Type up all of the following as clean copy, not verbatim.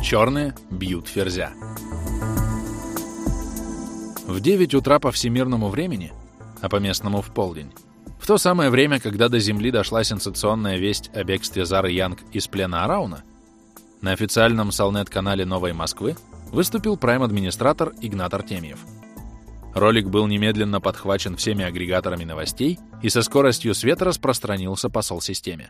Черные бьют ферзя. В 9 утра по всемирному времени, а по местному в полдень, в то самое время, когда до Земли дошла сенсационная весть о бегстве Зары Янг из плена Арауна, на официальном Салнет-канале Новой Москвы выступил прайм-администратор Игнат Артемьев. Ролик был немедленно подхвачен всеми агрегаторами новостей и со скоростью света распространился по сол-системе.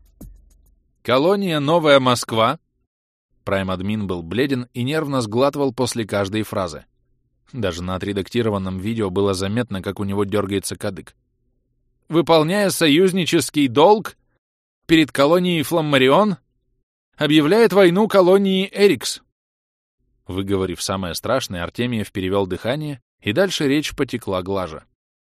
«Колония Новая Москва». Прайм-админ был бледен и нервно сглатывал после каждой фразы. Даже на отредактированном видео было заметно, как у него дергается кадык. «Выполняя союзнический долг перед колонией Фламмарион, объявляет войну колонии Эрикс». Выговорив самое страшное, Артемьев перевел дыхание, и дальше речь потекла глаже.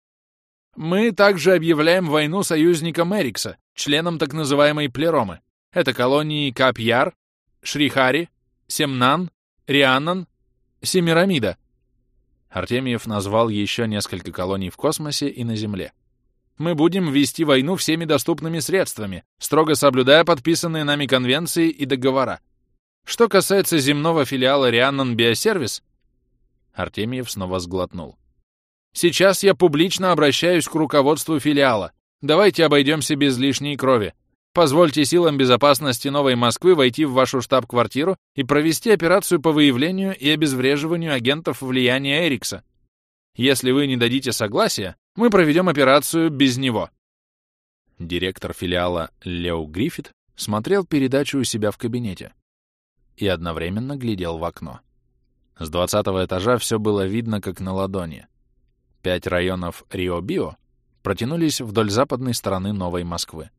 «Мы также объявляем войну союзникам Эрикса, членам так называемой Плеромы. Это колонии Кап-Яр, Шрихари, Семнан, Рианнан, Семирамида». Артемьев назвал еще несколько колоний в космосе и на Земле. «Мы будем вести войну всеми доступными средствами, строго соблюдая подписанные нами конвенции и договора. Что касается земного филиала Рианнан Биосервис...» Артемьев снова сглотнул. «Сейчас я публично обращаюсь к руководству филиала. Давайте обойдемся без лишней крови. Позвольте силам безопасности Новой Москвы войти в вашу штаб-квартиру и провести операцию по выявлению и обезвреживанию агентов влияния Эрикса. Если вы не дадите согласия, мы проведем операцию без него». Директор филиала Лео Гриффит смотрел передачу у себя в кабинете и одновременно глядел в окно. С 20-го этажа все было видно, как на ладони. 5 районов Рио-Био протянулись вдоль западной стороны Новой Москвы.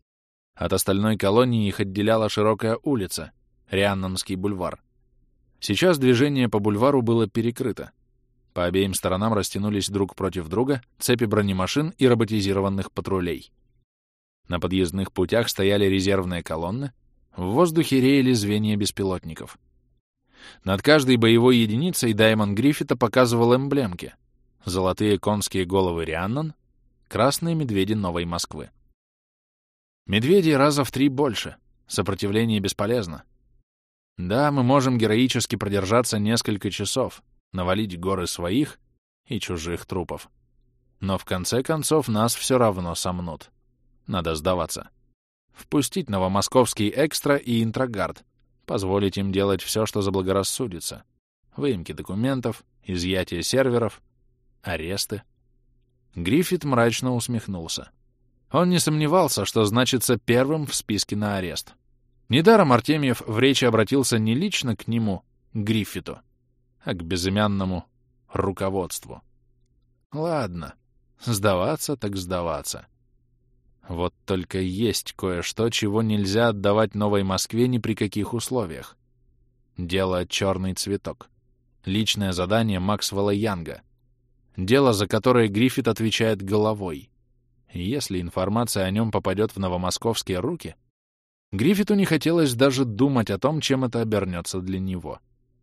От остальной колонии их отделяла широкая улица, Рианнанский бульвар. Сейчас движение по бульвару было перекрыто. По обеим сторонам растянулись друг против друга цепи бронемашин и роботизированных патрулей. На подъездных путях стояли резервные колонны, в воздухе реяли звенья беспилотников. Над каждой боевой единицей Даймон Гриффита показывал эмблемки: золотые конские головы Рианнан, красные медведи Новой Москвы. Медведей раза в 3 больше. Сопротивление бесполезно. Да, мы можем героически продержаться несколько часов, навалить горы своих и чужих трупов. Но в конце концов нас все равно сомнут. Надо сдаваться. Впустить новомосковский экстра и интрогард. Позволить им делать все, что заблагорассудится. Выемки документов, изъятие серверов, аресты. Гриффит мрачно усмехнулся. Он не сомневался, что значится первым в списке на арест. Недаром Артемьев в речи обратился не лично к нему, Гриффиту, а к безымянному руководству. Ладно, сдаваться так сдаваться. Вот только есть кое-что, чего нельзя отдавать Новой Москве ни при каких условиях. Дело «Черный цветок». Личное задание Максвелла Янга. Дело, за которое Гриффит отвечает головой. Если информация о нем попадет в новомосковские руки, Гриффиту не хотелось даже думать о том, чем это обернется для него.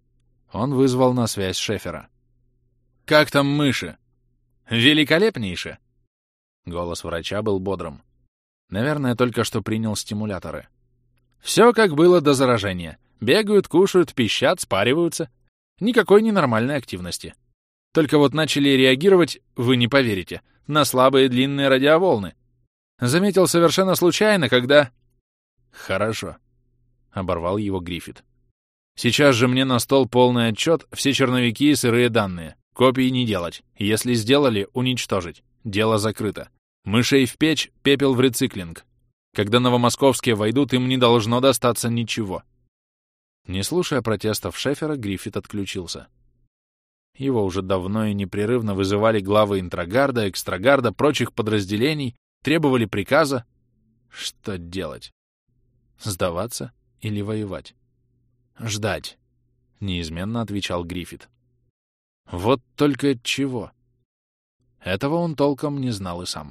Он вызвал на связь Шефера. «Как там мыши?» «Великолепнейше!» Голос врача был бодрым. Наверное, только что принял стимуляторы. «Все как было до заражения. Бегают, кушают, пищат, спариваются. Никакой ненормальной активности. Только вот начали реагировать, вы не поверите, на слабые длинные радиоволны. Заметил совершенно случайно, когда...» «Хорошо», — оборвал его Гриффит. «Сейчас же мне на стол полный отчет, все черновики и сырые данные. Копии не делать. Если сделали, уничтожить. Дело закрыто. Мышей в печь, пепел в рециклинг. Когда новомосковские войдут, им не должно достаться ничего». Не слушая протестов Шефера, Гриффит отключился. Его уже давно и непрерывно вызывали главы интрогарда, экстрагарда, прочих подразделений, требовали приказа. Что делать? Сдаваться или воевать? «Ждать», — неизменно отвечал Гриффит. Вот только чего? Этого он толком не знал и сам.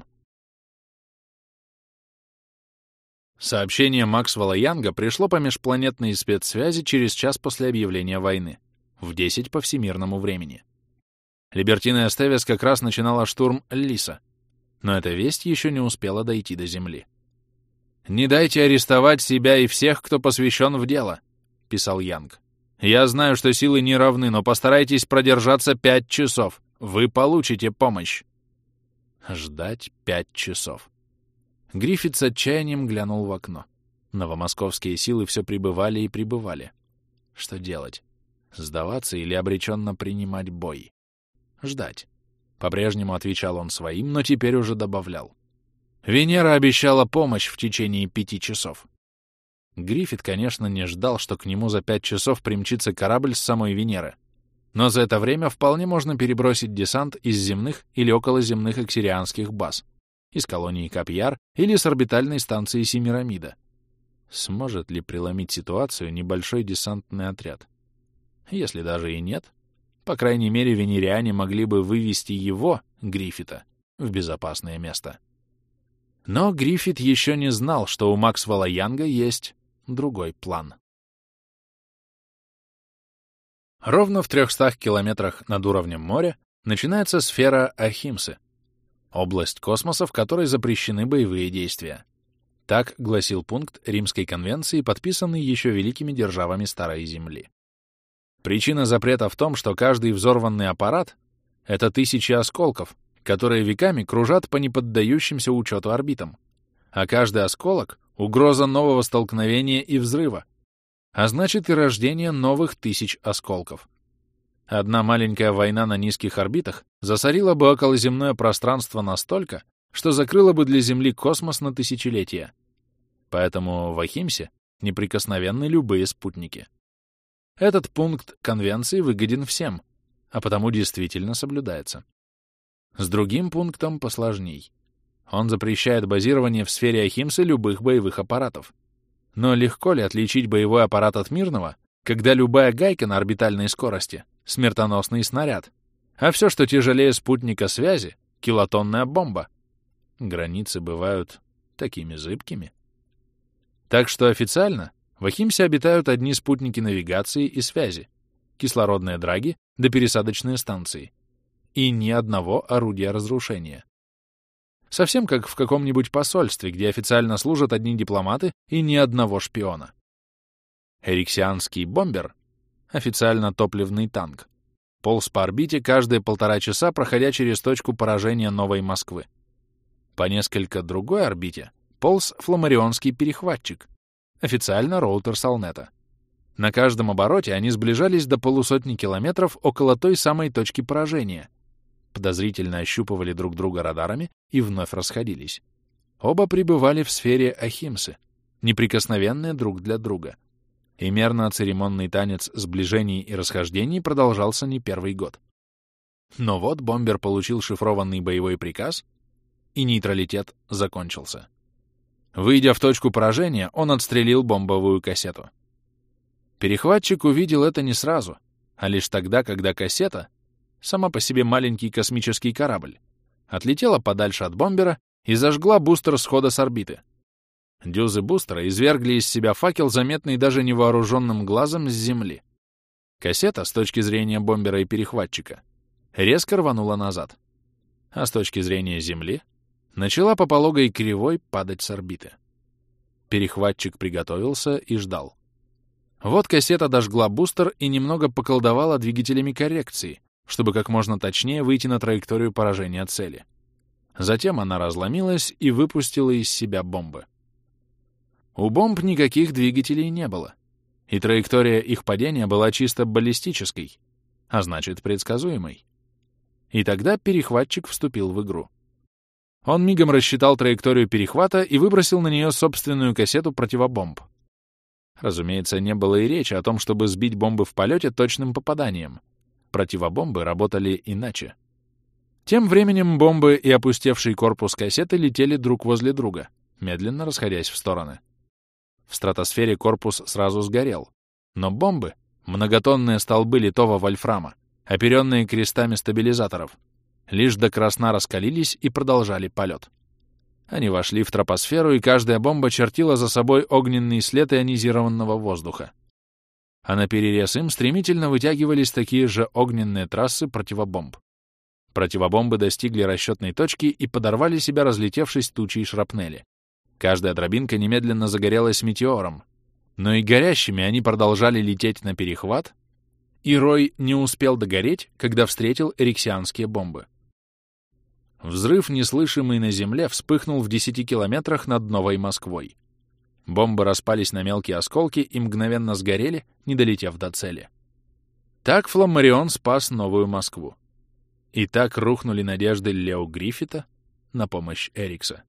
Сообщение Максвелла Янга пришло по межпланетной спецсвязи через час после объявления войны, в 10 по всемирному времени. Либертина Эстевес как раз начинала штурм Лиса, но эта весть еще не успела дойти до Земли. «Не дайте арестовать себя и всех, кто посвящен в дело», — писал Янг. «Я знаю, что силы не равны, но постарайтесь продержаться 5 часов. Вы получите помощь». Ждать 5 часов. Гриффит с отчаянием глянул в окно. Новомосковские силы все прибывали и прибывали. Что делать? Сдаваться или обреченно принимать бой? Ждать. По-прежнему отвечал он своим, но теперь уже добавлял. Венера обещала помощь в течение 5 часов. Гриффит, конечно, не ждал, что к нему за 5 часов примчится корабль с самой Венеры. Но за это время вполне можно перебросить десант из земных или околоземных эксирианских баз, из колонии Капьяр или с орбитальной станции Семирамида. Сможет ли преломить ситуацию небольшой десантный отряд? Если даже и нет, по крайней мере, венериане могли бы вывести его, Гриффита, в безопасное место. Но Гриффит еще не знал, что у Максвелла Янга есть другой план. Ровно в 300 километрах над уровнем моря начинается сфера Ахимсы, область космоса, в которой запрещены боевые действия. Так гласил пункт Римской конвенции, подписанный еще великими державами Старой Земли. Причина запрета в том, что каждый взорванный аппарат — это тысячи осколков, которые веками кружат по неподдающимся учету орбитам, а каждый осколок — угроза нового столкновения и взрыва, а значит и рождение новых тысяч осколков. Одна маленькая война на низких орбитах засорила бы околоземное пространство настолько, что закрыла бы для Земли космос на тысячелетия. Поэтому в Ахимсе неприкосновенны любые спутники. Этот пункт конвенции выгоден всем, а потому действительно соблюдается. С другим пунктом посложней. Он запрещает базирование в сфере Ахимсы любых боевых аппаратов. Но легко ли отличить боевой аппарат от мирного, когда любая гайка на орбитальной скорости — смертоносный снаряд, а все, что тяжелее спутника связи — килотонная бомба? Границы бывают такими зыбкими. Так что официально в Ахимсе обитают одни спутники навигации и связи, кислородные драги да пересадочные станции, и ни одного орудия разрушения. Совсем как в каком-нибудь посольстве, где официально служат одни дипломаты и ни одного шпиона. Эриксианский бомбер, официально топливный танк, полз по орбите каждые 1,5 часа, проходя через точку поражения Новой Москвы. По несколько другой орбите полз фламарионский перехватчик, официально роутер Салнета. На каждом обороте они сближались до 100 километров около той самой точки поражения, подозрительно ощупывали друг друга радарами и вновь расходились. Оба пребывали в сфере Ахимсы, неприкосновенные друг для друга. И мерно-церемонный танец сближений и расхождений продолжался не первый год. Но вот бомбер получил шифрованный боевой приказ, и нейтралитет закончился. Выйдя в точку поражения, он отстрелил бомбовую кассету. Перехватчик увидел это не сразу, а лишь тогда, когда кассета, сама по себе маленький космический корабль, отлетела подальше от бомбера и зажгла бустер схода с орбиты. Дюзы бустера извергли из себя факел, заметный даже невооруженным глазом с Земли. Кассета, с точки зрения бомбера и перехватчика, резко рванула назад, а с точки зрения Земли начала по пологой кривой падать с орбиты. Перехватчик приготовился и ждал. Вот кассета дожгла бустер и немного поколдовала двигателями коррекции, чтобы как можно точнее выйти на траекторию поражения цели. Затем она разломилась и выпустила из себя бомбы. У бомб никаких двигателей не было, и траектория их падения была чисто баллистической, а значит, предсказуемой. И тогда перехватчик вступил в игру. Он мигом рассчитал траекторию перехвата и выбросил на нее собственную кассету противобомб. Разумеется, не было и речи о том, чтобы сбить бомбы в полете точным попаданием. Противобомбы работали иначе. Тем временем бомбы и опустевший корпус кассеты летели друг возле друга, медленно расходясь в стороны. В стратосфере корпус сразу сгорел, но бомбы, многотонные столбы литого вольфрама, оперенные крестами стабилизаторов, лишь до красна раскалились и продолжали полет. Они вошли в тропосферу, и каждая бомба чертила за собой огненный след ионизированного воздуха. А наперерез им стремительно вытягивались такие же огненные трассы противобомб. Противобомбы достигли расчетной точки и подорвали себя, разлетевшись тучей шрапнели. Каждая дробинка немедленно загорелась метеором. Но и горящими они продолжали лететь на перехват, и Рой не успел догореть, когда встретил эриксианские бомбы. Взрыв, неслышимый на земле, вспыхнул в 10 километрах над Новой Москвой. Бомбы распались на мелкие осколки и мгновенно сгорели, не долетев до цели. Так Фламмарион спас Новую Москву. И так рухнули надежды Лео Гриффита на помощь Эрикса.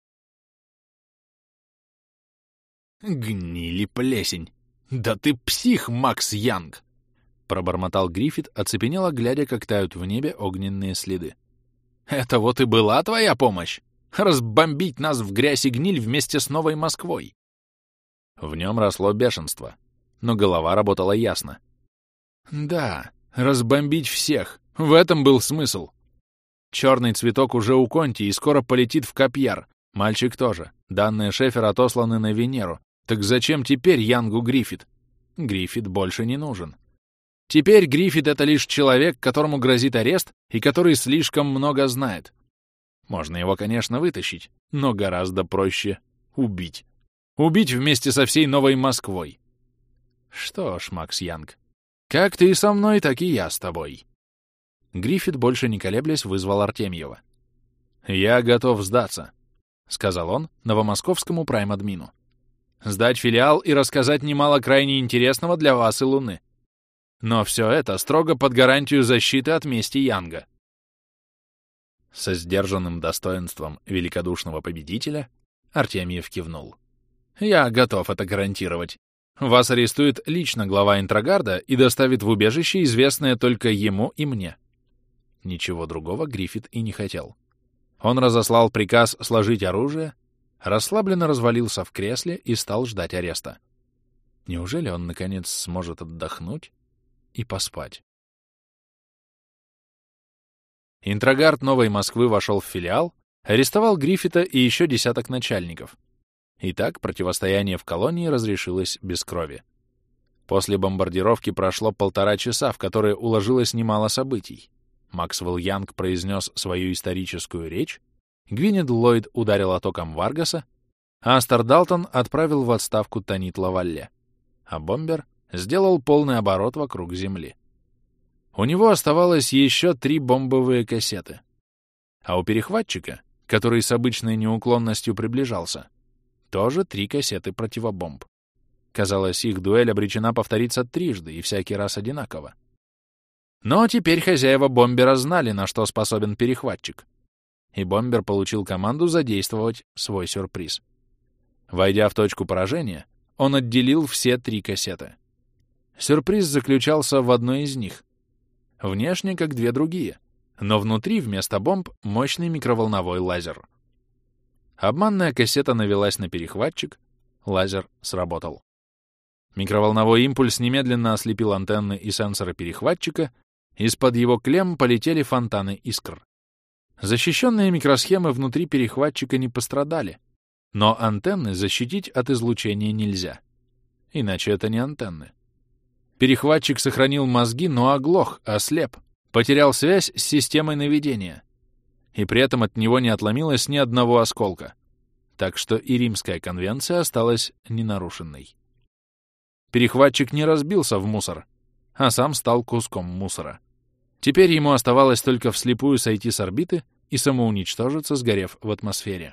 «Гнили плесень! Да ты псих, Макс Янг!» — пробормотал Гриффит, оцепенело глядя, как тают в небе огненные следы. «Это вот и была твоя помощь? Разбомбить нас в грязь и гниль вместе с Новой Москвой!» В нем росло бешенство, но голова работала ясно. «Да, разбомбить всех! В этом был смысл! Черный цветок уже у Конти и скоро полетит в Капьяр. Мальчик тоже. Данные Шефера отосланы на Венеру. Так зачем теперь Янгу Гриффит? Гриффит больше не нужен. Теперь Гриффит — это лишь человек, которому грозит арест и который слишком много знает. Можно его, конечно, вытащить, но гораздо проще убить. Убить вместе со всей Новой Москвой. Что ж, Макс Янг, как ты со мной, так и я с тобой. Гриффит, больше не колеблясь, вызвал Артемьева. «Я готов сдаться», — сказал он новомосковскому прайм-админу. «Сдать филиал и рассказать немало крайне интересного для вас и Луны. Но все это строго под гарантию защиты от мести Янга». Со сдержанным достоинством великодушного победителя Артемьев кивнул. «Я готов это гарантировать. Вас арестует лично глава Интрогарда и доставит в убежище, известное только ему и мне». Ничего другого Гриффит и не хотел. Он разослал приказ сложить оружие, расслабленно развалился в кресле и стал ждать ареста. Неужели он, наконец, сможет отдохнуть и поспать? Интрогард Новой Москвы вошел в филиал, арестовал Гриффита и еще десяток начальников. И так противостояние в колонии разрешилось без крови. После бомбардировки прошло 1,5 часа, в которые уложилось немало событий. Максвелл Янг произнес свою историческую речь, Гвинет Ллойд ударила током Варгаса, а Астер Далтон отправил в отставку Танит Лавалле, а бомбер сделал полный оборот вокруг Земли. У него оставалось еще 3 бомбовые кассеты. А у перехватчика, который с обычной неуклонностью приближался, тоже 3 кассеты противобомб. Казалось, их дуэль обречена повториться трижды и всякий раз одинаково. Но теперь хозяева бомбера знали, на что способен перехватчик. И бомбер получил команду задействовать свой сюрприз. Войдя в точку поражения, он отделил все 3 кассеты. Сюрприз заключался в одной из них. Внешне, как 2 другие, но внутри вместо бомб мощный микроволновой лазер. Обманная кассета навелась на перехватчик, лазер сработал. Микроволновой импульс немедленно ослепил антенны и сенсоры перехватчика, из-под его клемм полетели фонтаны искр. Защищенные микросхемы внутри перехватчика не пострадали, но антенны защитить от излучения нельзя. Иначе это не антенны. Перехватчик сохранил мозги, но оглох, ослеп, потерял связь с системой наведения. И при этом от него не отломилось ни одного осколка. Так что и Римская конвенция осталась ненарушенной. Перехватчик не разбился в мусор, а сам стал куском мусора. Теперь ему оставалось только вслепую сойти с орбиты и самоуничтожиться, сгорев в атмосфере.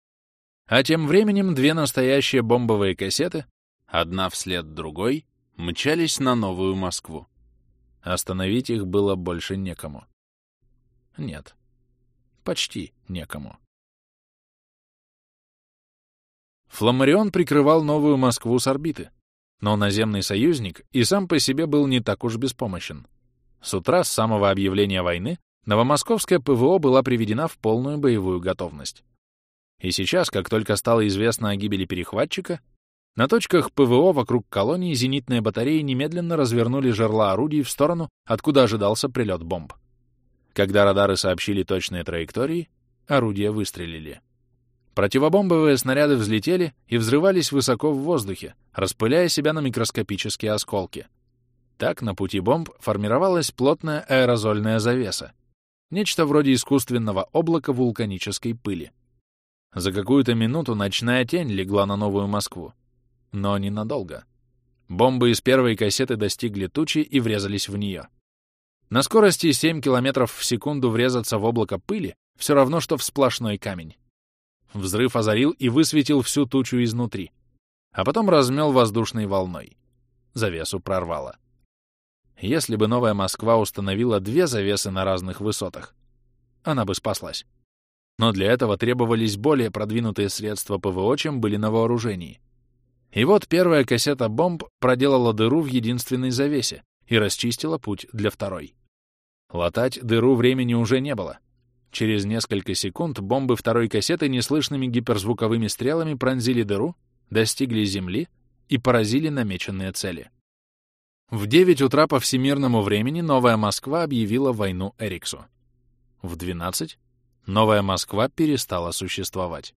А тем временем 2 настоящие бомбовые кассеты, одна вслед другой, мчались на Новую Москву. Остановить их было больше некому. Нет, почти некому. Фламмарион прикрывал Новую Москву с орбиты, но наземный союзник и сам по себе был не так уж беспомощен. С утра, с самого объявления войны, новомосковская ПВО была приведена в полную боевую готовность. И сейчас, как только стало известно о гибели перехватчика, на точках ПВО вокруг колонии зенитные батареи немедленно развернули жерла орудий в сторону, откуда ожидался прилет бомб. Когда радары сообщили точные траектории, орудия выстрелили. Противобомбовые снаряды взлетели и взрывались высоко в воздухе, распыляя себя на микроскопические осколки. Так на пути бомб формировалась плотная аэрозольная завеса, нечто вроде искусственного облака вулканической пыли. За какую-то минуту ночная тень легла на Новую Москву, но ненадолго. Бомбы из первой кассеты достигли тучи и врезались в нее. На скорости 7 км в секунду врезаться в облако пыли все равно, что в сплошной камень. Взрыв озарил и высветил всю тучу изнутри, а потом размел воздушной волной. Завесу прорвало. Если бы Новая Москва установила 2 завесы на разных высотах, она бы спаслась. Но для этого требовались более продвинутые средства ПВО, чем были на вооружении. И вот первая кассета бомб проделала дыру в единственной завесе и расчистила путь для второй. Латать дыру времени уже не было. Через несколько секунд бомбы второй кассеты неслышными гиперзвуковыми стрелами пронзили дыру, достигли земли и поразили намеченные цели. В 9 утра по всемирному времени Новая Москва объявила войну Эриксу. В 12 Новая Москва перестала существовать.